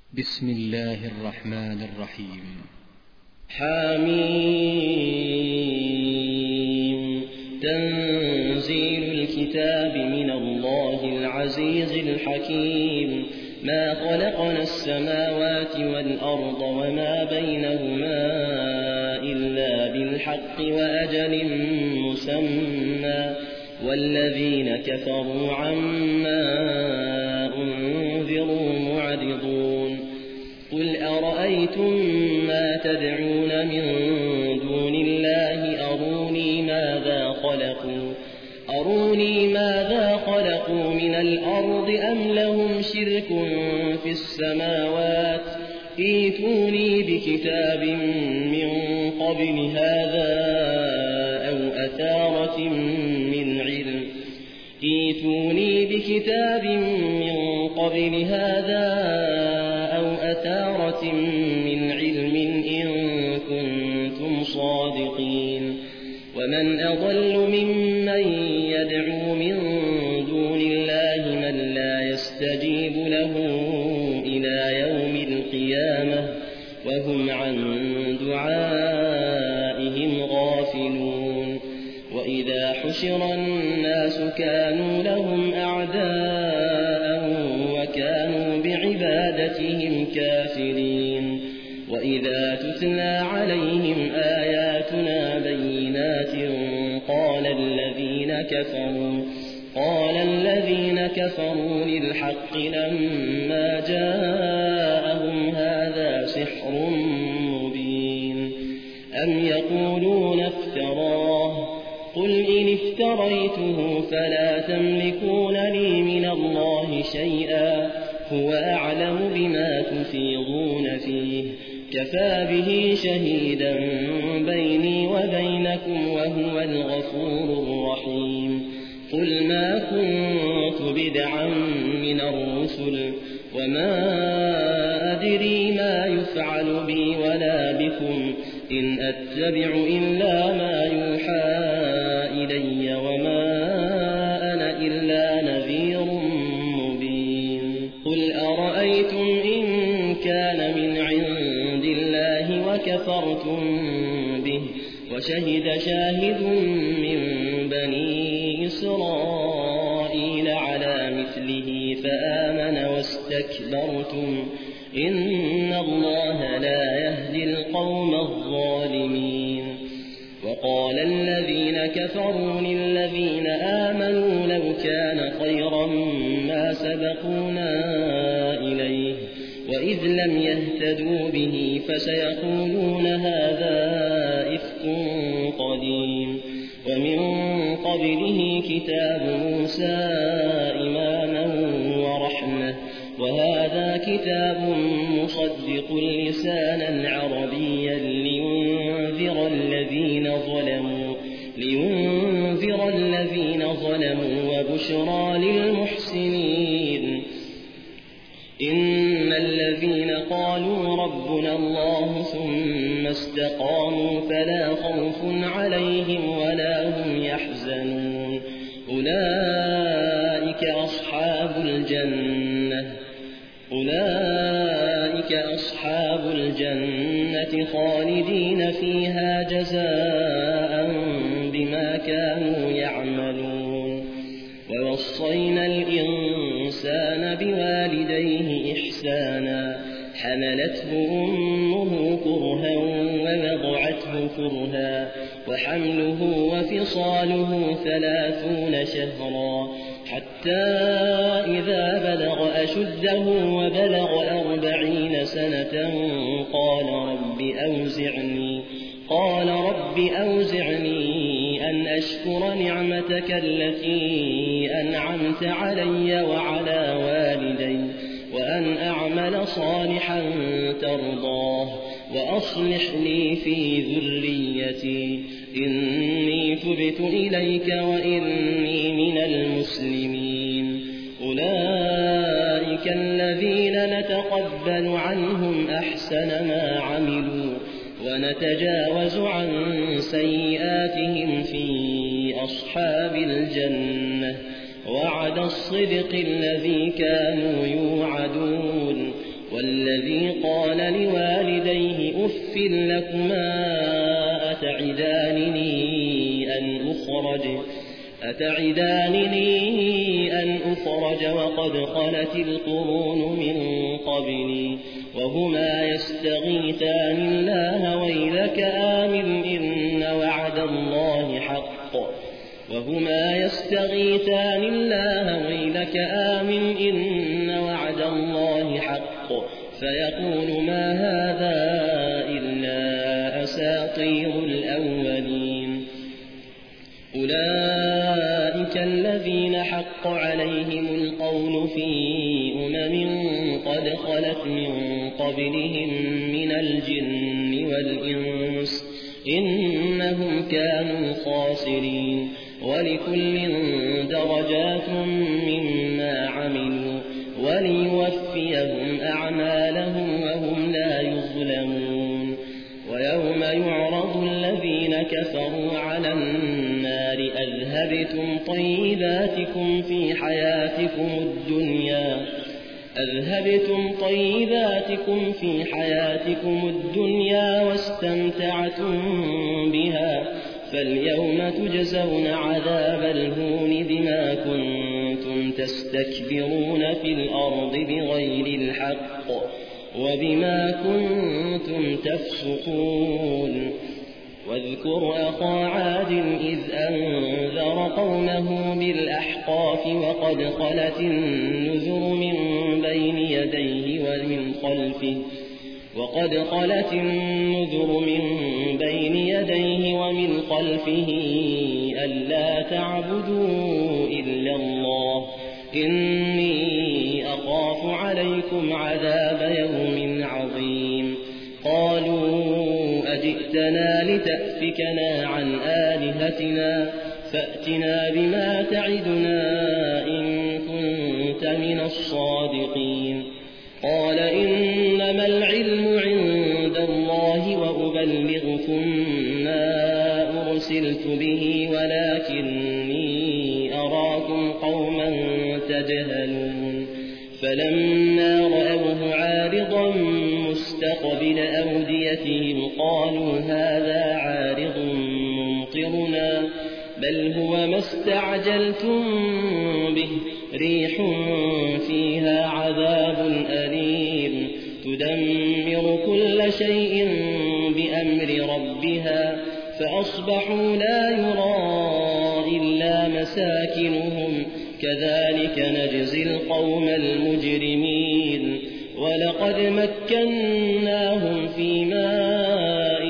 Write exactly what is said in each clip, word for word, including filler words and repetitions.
بسم الله الرحمن الرحيم. حميم. تنزيل الكتاب من الله العزيز الحكيم. ما خلقنا السماوات والأرض وما بينهما إلا بالحق وأجل مسمى والذين كفروا عما أنذروا معرضون. قل أرأيتم ما تدعون من دون الله أروني ماذا خلقوا أروني ماذا خلقوا من الأرض أم لهم شرك في السماوات ائتوني بكتاب من قبل هذا أو أثارة من علم ائتوني بكتاب من قبل هذا أو أثارة من علم إن كنتم صادقين. ومن أضل ممن يدعو من دون الله من لا يستجيب له إلى يوم القيامة وهم عن دعائهم غافلون. وإذا حشر الناس كانوا لهم أعداء وكانوا بعبادتهم كافرين. وإذا تتلى عليهم آياتنا بينات قال الذين كفروا قال الذين كفروا للحق لما جاءهم هذا سحر مبين. أم يقولون افتراه قل إن افتريته فلا تملكون لي من الله شيئا هو أعلم بما تفيضون فيه كفى به شهيدا بيني وبينكم وهو الغفور الرحيم. قل ما كنت بدعا من الرسل وما أدري ما يفعل بي ولا بكم إن أتبع إلا ما يوحى إلي وما أنا إلا نذير مبين. قل أرأيتم إن كان من عند الله وكفرتم به وشهد شاهد من بني إسرائيل على مثله فآمن واستكبرتم إن الله لا يهدي القوم الظالمين. وقال الذين كفروا للذين آمنوا لو كان خيرا ما سبقونا إليه وإذ لم يهتدوا به فسيقولون هذا إفك قديم. ومن قبله كتاب موسى إماما ورحمة وهذا كتاب مصدق لسانا عربيا لينذر الذين ظلموا لينذر الذين ظلموا وبشرى للمحسنين. إن الذين قالوا ربنا الله ثم استقاموا فلا خوف عليهم ولا هم يحزنون أولئك أصحاب الجنة أولئك أصحاب الجنة خالدين فيها جزاء بما كانوا يعملون. ووصينا الإنسان بوالديه إحسانا حملته أمه كرها ووضعته كرها وحمله وفصاله ثلاثون شهرا حتى إذا بلغ أشده وبلغ أربعين سنة قال رب أوزعني قال رب أوزعني أن أشكر نعمتك التي أنعمت علي وعلى والدي وأن أعمل صالحا ترضاه وأصلح لي في ذريتي إني تبت إليك وإني من المسلمين. أولئك الذين نتقبل عنهم أحسن ما عملوا ونتجاوز عن سيئاتهم في أصحاب الجنة وعد الصدق الذي كانوا يوعدون والذي قال لوالديه أف لكما أتعدانني أن أخرج أتعدانني أن أخرج وقد خلت القرون من قبلي وهما يستغيثان الله ويلك آمن إن وعد الله حق وهما يستغيثان الله ويلك آمن إن وعد الله حق فيقول ما هذا إلا أساطير الأولين أولئك الذين حق عليهم القول في أمم قد خلت من قبلهم من الجن والإنس إنهم كانوا خاسرين ولكل درجات مما عملوا وليوفيهم أعمالهم وهم لا يظلمون ويوم يعرض الذين كفروا على النار أذهبتم طيباتكم في حياتكم الدنيا أذهبتم طيباتكم في حياتكم الدنيا واستمتعتم بها فاليوم تجزون عذاب الهون بما كنتم تستكبرون في الأرض بغير الحق وبما كنتم تفسقون واذكر أخا عاد إذ أنذر قومه بالأحقاف وقد خلت النذر من بين يديه ومن خلفه وقد خلت النذر من بين يديه ومن خلفه ألا تعبدوا إلا الله إني أخاف عليكم عذاب يوم عظيم قالوا أجئتنا لتأفكنا عن آلهتنا فأتنا بما تعدنا إن كنت من الصادقين قال إنما العلم عند الله وأبلغكم ما أرسلت به ولكني أراكم قوما تجهلون فلما رأوه عارضا مستقبل أوديتهم قالوا هذا عارض ممطرنا بل هو ما استعجلتم به ريح فيها عذاب أليم تدمر كل شيء بأمر ربها فأصبحوا لا يرى إلا مساكنهم كذلك نجزي القوم المجرمين ولقد مكناهم في ماء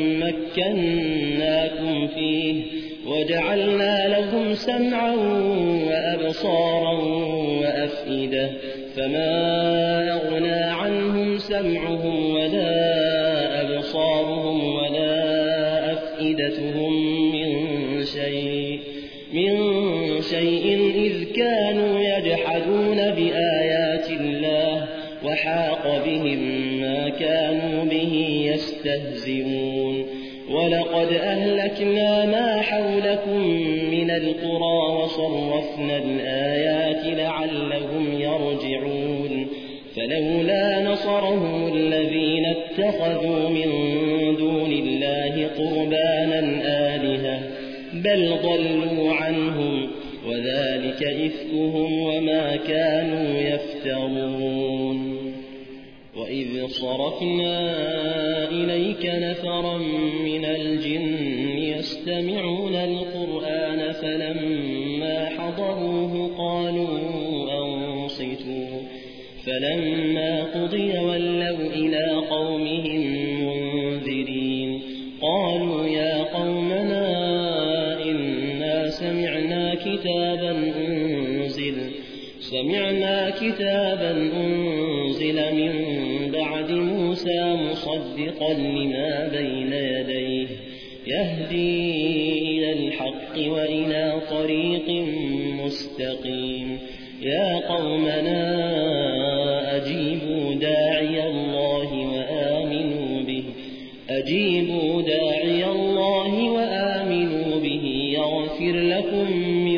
مكناكم فيه وجعلنا لهم سمعا وأبصارا وأفئدة فما أغنى عنهم سمعهم ولا أبصارهم ولا أفئدتهم من شيء من شيء إذ كانوا يجحدون بآيات الله وحاق بهم ما كانوا به يستهزئون ولقد أهلكنا ما حولكم من القرى وصرفنا الآيات لعلهم يرجعون فلولا نصرهم الذين اتخذوا من دون الله قربانا آلهة بل ضلوا عنهم وذلك إفكهم وما كانوا يفترون وإذ صرفنا إليك نفرا من الجن يستمعون القرآن فلما حضروه قالوا أنصتوا فلما قضي ولوا إلى قومهم منذرين قالوا يا قومنا إنا سمعنا كتابا أنزل سمعنا كتابا أنزل من بعد موسى مصدقا لما بين يديه يهدي إلى الحق وإلى طريق مستقيم يا قومنا أجيبوا داعي الله وآمنوا به أجيبوا داعي الله وآمنوا به يغفر لكم من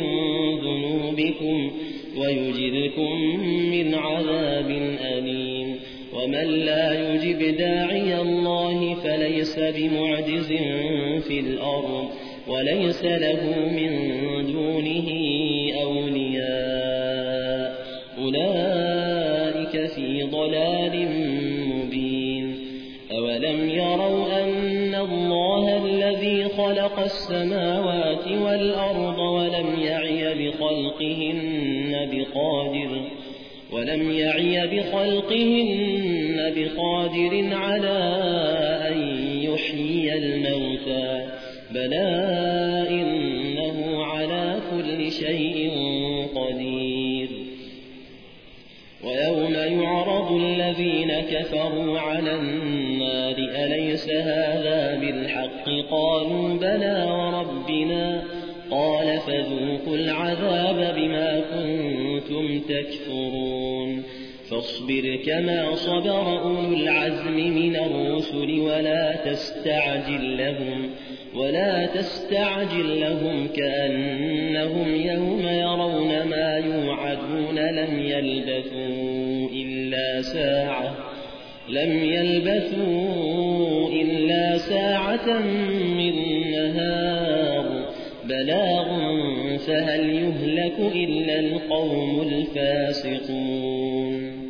ذنوبكم ويجركم من عذاب أليم ومن لا يجب داعي الله فليس بمعجز في الأرض وليس له من دونه أولياء أولئك في ضلال مبين أولم يروا أن الله الذي خلق السماوات والأرض ولم يعي بخلقهن بقادر ولم يعي بخلقهن بقادر على أن يحيي الموتى بلى إنه على كل شيء قدير ويوم يعرض الذين كفروا على النار أليس هذا بالحق قالوا بلى وربنا قال فذوقوا العذاب بما كنتم تكفرون فاصبر كما صبر أولو العزم من الرسل ولا تستعجل لهم ولا تستعجل لهم كأنهم يوم يرون ما يوعدون لم يلبثوا إلا ساعة لم يلبثوا إلا ساعة من نهار بلاغ فهل يهلك إلا القوم الفاسقون